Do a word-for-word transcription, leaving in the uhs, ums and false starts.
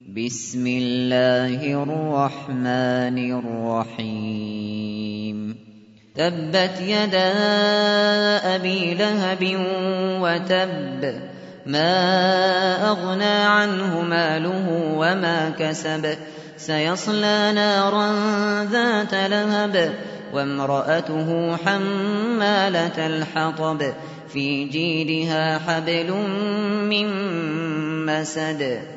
بسم الله الرحمن الرحيم تبت يدا أبي لهب وتب ما أغنى عنه ماله وما كسب سيصلى نارا ذات لهب وامرأته حمالة الحطب في جيدها حبل من مسد